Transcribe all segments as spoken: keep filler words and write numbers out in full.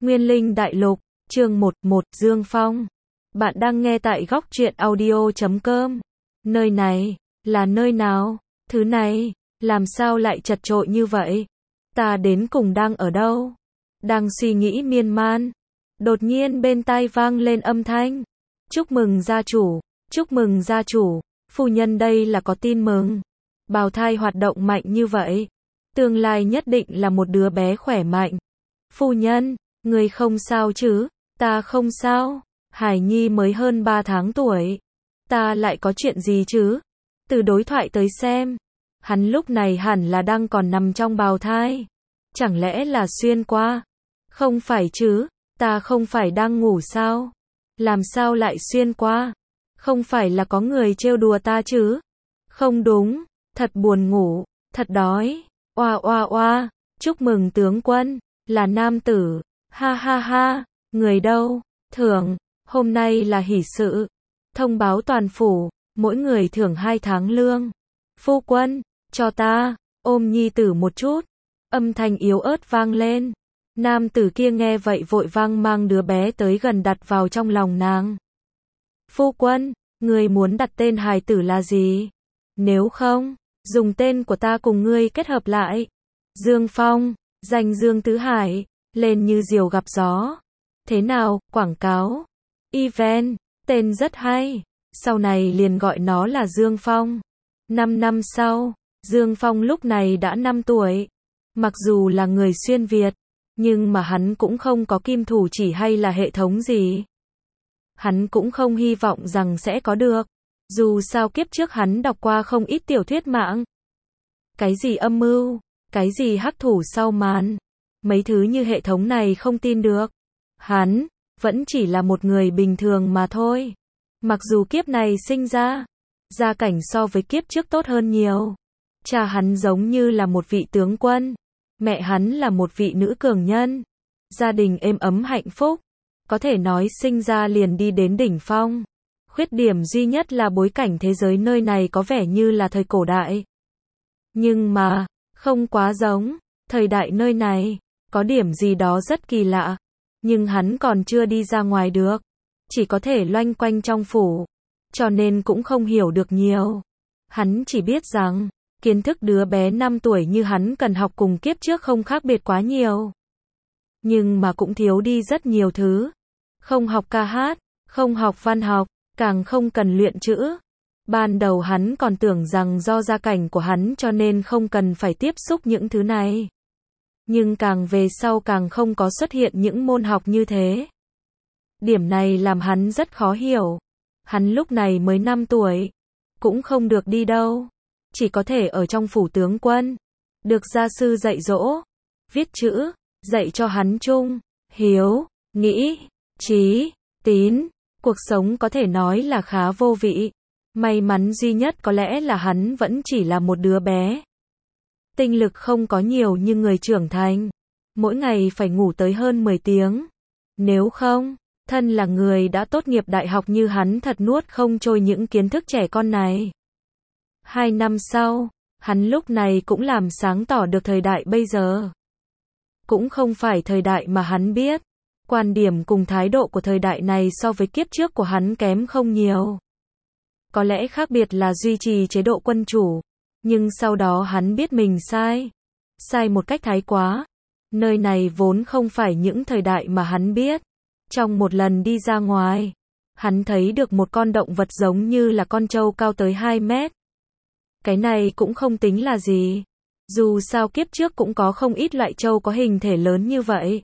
Nguyên Linh Đại Lục, chương một một, Dương Phong. Bạn đang nghe tại góc truyện audio chấm com. Nơi này, là nơi nào? Thứ này, làm sao lại chật chội như vậy? Ta đến cùng đang ở đâu? Đang suy nghĩ miên man. Đột nhiên bên tai vang lên âm thanh. Chúc mừng gia chủ, chúc mừng gia chủ, phu nhân đây là có tin mừng. Bào thai hoạt động mạnh như vậy. Tương lai nhất định là một đứa bé khỏe mạnh. Phu nhân, người không sao chứ? Ta không sao. Hải Nhi mới hơn ba tháng tuổi. Ta lại có chuyện gì chứ? Từ đối thoại tới xem, hắn lúc này hẳn là đang còn nằm trong bào thai. Chẳng lẽ là xuyên qua? Không phải chứ, ta không phải đang ngủ sao? Làm sao lại xuyên qua? Không phải là có người trêu đùa ta chứ? Không đúng, thật buồn ngủ, thật đói. Oa oa oa, chúc mừng tướng quân, là nam tử. Ha ha ha, người đâu? Thưởng, hôm nay là hỷ sự. Thông báo toàn phủ, mỗi người thưởng hai tháng lương. Phu quân, cho ta, ôm nhi tử một chút. Âm thanh yếu ớt vang lên. Nam tử kia nghe vậy vội vang mang đứa bé tới gần đặt vào trong lòng nàng. Phu quân, người muốn đặt tên hài tử là gì? Nếu không, dùng tên của ta cùng ngươi kết hợp lại. Dương Phong, danh Dương Tứ Hải, lên như diều gặp gió. Thế nào, quảng cáo, event, tên rất hay. Sau này liền gọi nó là Dương Phong. Năm năm sau, Dương Phong lúc này đã năm tuổi. Mặc dù là người xuyên Việt, nhưng mà hắn cũng không có kim thủ chỉ hay là hệ thống gì. Hắn cũng không hy vọng rằng sẽ có được. Dù sao kiếp trước hắn đọc qua không ít tiểu thuyết mạng. Cái gì âm mưu, cái gì hắc thủ sau màn. Mấy thứ như hệ thống này không tin được. Hắn, vẫn chỉ là một người bình thường mà thôi. Mặc dù kiếp này sinh ra, gia cảnh so với kiếp trước tốt hơn nhiều. Cha hắn giống như là một vị tướng quân. Mẹ hắn là một vị nữ cường nhân. Gia đình êm ấm hạnh phúc. Có thể nói sinh ra liền đi đến đỉnh phong. Khuyết điểm duy nhất là bối cảnh thế giới nơi này có vẻ như là thời cổ đại. Nhưng mà, không quá giống. Thời đại nơi này, có điểm gì đó rất kỳ lạ. Nhưng hắn còn chưa đi ra ngoài được. Chỉ có thể loanh quanh trong phủ. Cho nên cũng không hiểu được nhiều. Hắn chỉ biết rằng, kiến thức đứa bé năm tuổi như hắn cần học cùng kiếp trước không khác biệt quá nhiều. Nhưng mà cũng thiếu đi rất nhiều thứ. Không học ca hát, không học văn học, càng không cần luyện chữ. Ban đầu hắn còn tưởng rằng do gia cảnh của hắn cho nên không cần phải tiếp xúc những thứ này. Nhưng càng về sau càng không có xuất hiện những môn học như thế. Điểm này làm hắn rất khó hiểu. Hắn lúc này mới năm tuổi. Cũng không được đi đâu. Chỉ có thể ở trong phủ tướng quân. Được gia sư dạy dỗ. Viết chữ. Dạy cho hắn trung, hiếu, nghĩ, trí, tín. Cuộc sống có thể nói là khá vô vị. May mắn duy nhất có lẽ là hắn vẫn chỉ là một đứa bé. Tinh lực không có nhiều như người trưởng thành. Mỗi ngày phải ngủ tới hơn mười tiếng. Nếu không, thân là người đã tốt nghiệp đại học như hắn thật nuốt không trôi những kiến thức trẻ con này. Hai năm sau, hắn lúc này cũng làm sáng tỏ được thời đại bây giờ. Cũng không phải thời đại mà hắn biết. Quan điểm cùng thái độ của thời đại này so với kiếp trước của hắn kém không nhiều. Có lẽ khác biệt là duy trì chế độ quân chủ. Nhưng sau đó hắn biết mình sai. Sai một cách thái quá. Nơi này vốn không phải những thời đại mà hắn biết. Trong một lần đi ra ngoài, hắn thấy được một con động vật giống như là con trâu cao tới hai mét. Cái này cũng không tính là gì. Dù sao kiếp trước cũng có không ít loại trâu có hình thể lớn như vậy.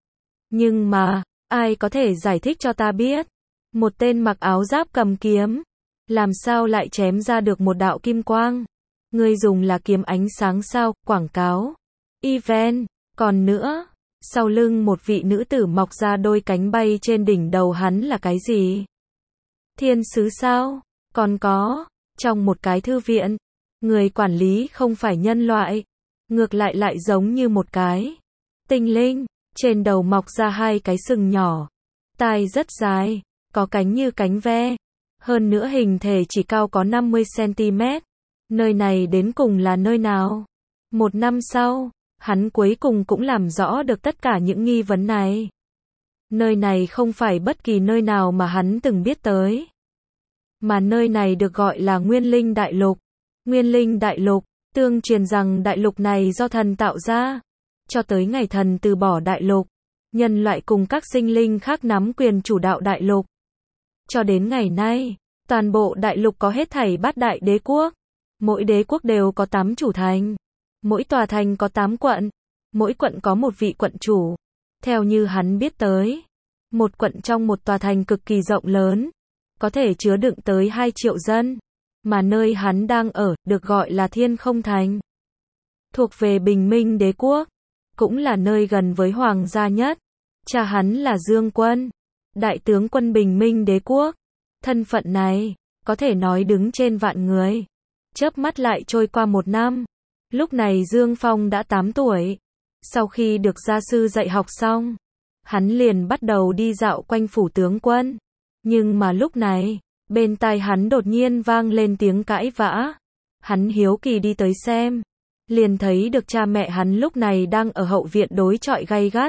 Nhưng mà, ai có thể giải thích cho ta biết? Một tên mặc áo giáp cầm kiếm. Làm sao lại chém ra được một đạo kim quang? Người dùng là kiếm ánh sáng sao? Quảng cáo. Event. Còn nữa, sau lưng một vị nữ tử mọc ra đôi cánh bay trên đỉnh đầu hắn là cái gì? Thiên sứ sao? Còn có, trong một cái thư viện, người quản lý không phải nhân loại. Ngược lại lại giống như một cái tinh linh. Trên đầu mọc ra hai cái sừng nhỏ. Tai rất dài, có cánh như cánh ve. Hơn nữa hình thể chỉ cao có năm mươi xăng-ti-mét. Nơi này đến cùng là nơi nào? Một năm sau, hắn cuối cùng cũng làm rõ được tất cả những nghi vấn này. Nơi này không phải bất kỳ nơi nào mà hắn từng biết tới. Mà nơi này được gọi là Nguyên Linh Đại Lục. Nguyên Linh Đại Lục, tương truyền rằng đại lục này do thần tạo ra. Cho tới ngày thần từ bỏ đại lục, nhân loại cùng các sinh linh khác nắm quyền chủ đạo đại lục. Cho đến ngày nay, toàn bộ đại lục có hết thảy bát đại đế quốc. Mỗi đế quốc đều có tám chủ thành. Mỗi tòa thành có tám quận. Mỗi quận có một vị quận chủ. Theo như hắn biết tới, một quận trong một tòa thành cực kỳ rộng lớn, có thể chứa đựng tới hai triệu dân. Mà nơi hắn đang ở, được gọi là Thiên Không Thành. Thuộc về Bình Minh đế quốc, cũng là nơi gần với hoàng gia nhất. Cha hắn là Dương Quân, đại tướng quân Bình Minh đế quốc. Thân phận này, có thể nói đứng trên vạn người. Chớp mắt lại trôi qua một năm. Lúc này Dương Phong đã tám tuổi. Sau khi được gia sư dạy học xong, hắn liền bắt đầu đi dạo quanh phủ tướng quân. Nhưng mà lúc này, bên tai hắn đột nhiên vang lên tiếng cãi vã. Hắn hiếu kỳ đi tới xem, liền thấy được cha mẹ hắn lúc này đang ở hậu viện đối chọi gay gắt.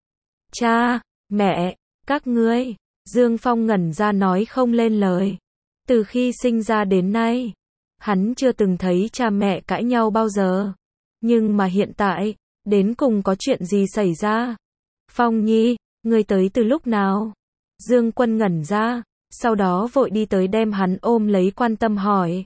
Cha, mẹ, các ngươi. Dương Phong ngẩn ra nói không lên lời. Từ khi sinh ra đến nay, hắn chưa từng thấy cha mẹ cãi nhau bao giờ. Nhưng mà hiện tại, đến cùng có chuyện gì xảy ra? Phong Nhi, ngươi tới từ lúc nào? Dương Quân ngẩn ra, sau đó vội đi tới đem hắn ôm lấy quan tâm hỏi.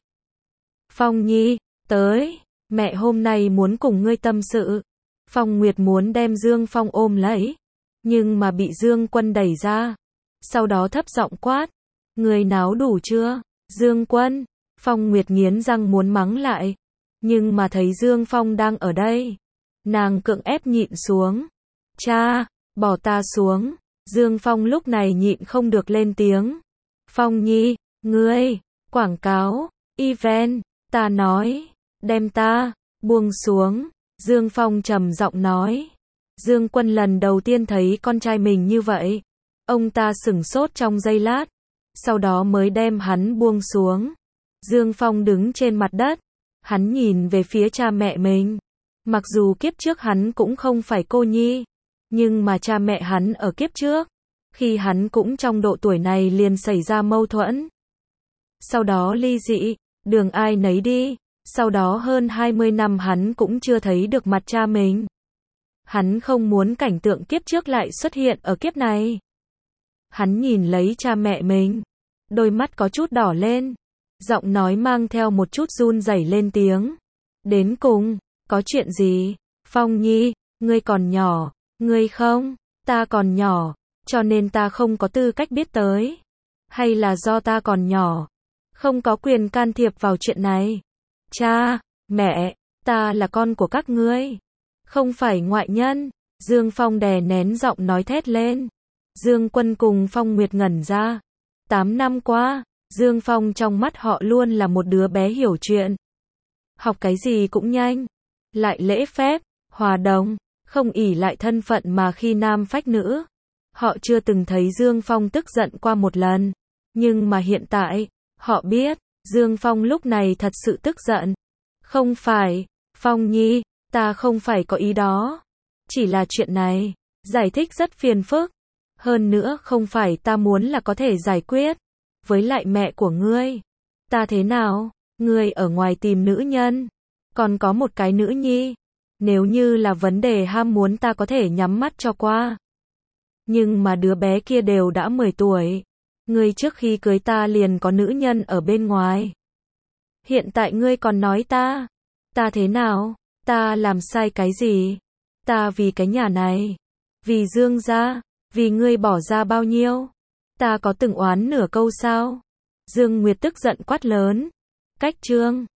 Phong Nhi, tới, mẹ hôm nay muốn cùng ngươi tâm sự. Phong Nguyệt muốn đem Dương Phong ôm lấy, nhưng mà bị Dương Quân đẩy ra. Sau đó thấp giọng quát, ngươi náo đủ chưa? Dương Quân, Phong Nguyệt nghiến răng muốn mắng lại, nhưng mà thấy Dương Phong đang ở đây, nàng cưỡng ép nhịn xuống. Cha, bỏ ta xuống. Dương Phong lúc này nhịn không được lên tiếng. Phong Nhi, ngươi, quảng cáo, event, ta nói, đem ta, buông xuống. Dương Phong trầm giọng nói. Dương Quân lần đầu tiên thấy con trai mình như vậy. Ông ta sửng sốt trong giây lát, sau đó mới đem hắn buông xuống. Dương Phong đứng trên mặt đất, hắn nhìn về phía cha mẹ mình. Mặc dù kiếp trước hắn cũng không phải cô nhi, nhưng mà cha mẹ hắn ở kiếp trước, khi hắn cũng trong độ tuổi này liền xảy ra mâu thuẫn. Sau đó ly dị, đường ai nấy đi, sau đó hơn hai mươi năm hắn cũng chưa thấy được mặt cha mình. Hắn không muốn cảnh tượng kiếp trước lại xuất hiện ở kiếp này. Hắn nhìn lấy cha mẹ mình, đôi mắt có chút đỏ lên, giọng nói mang theo một chút run rẩy lên tiếng. Đến cùng, có chuyện gì? Phong Nhi, ngươi còn nhỏ, ngươi không, ta còn nhỏ, cho nên ta không có tư cách biết tới. Hay là do ta còn nhỏ, không có quyền can thiệp vào chuyện này? Cha, mẹ, ta là con của các ngươi, không phải ngoại nhân. Dương Phong đè nén giọng nói thét lên. Dương Quân cùng Phong Nguyệt ngẩn ra. Tám năm qua, Dương Phong trong mắt họ luôn là một đứa bé hiểu chuyện. Học cái gì cũng nhanh, lại lễ phép, hòa đồng, không ỷ lại thân phận mà khi nam phách nữ. Họ chưa từng thấy Dương Phong tức giận qua một lần. Nhưng mà hiện tại, họ biết, Dương Phong lúc này thật sự tức giận. Không phải, Phong Nhi, ta không phải có ý đó. Chỉ là chuyện này, giải thích rất phiền phức. Hơn nữa không phải ta muốn là có thể giải quyết. Với lại mẹ của ngươi, ta thế nào? Ngươi ở ngoài tìm nữ nhân, còn có một cái nữ nhi. Nếu như là vấn đề ham muốn ta có thể nhắm mắt cho qua. Nhưng mà đứa bé kia đều đã mười tuổi. Ngươi trước khi cưới ta liền có nữ nhân ở bên ngoài. Hiện tại ngươi còn nói ta. Ta thế nào? Ta làm sai cái gì? Ta vì cái nhà này, vì Dương gia, vì ngươi bỏ ra bao nhiêu? Ta có từng oán nửa câu sao? Dương Nguyệt tức giận quát lớn. Cách chương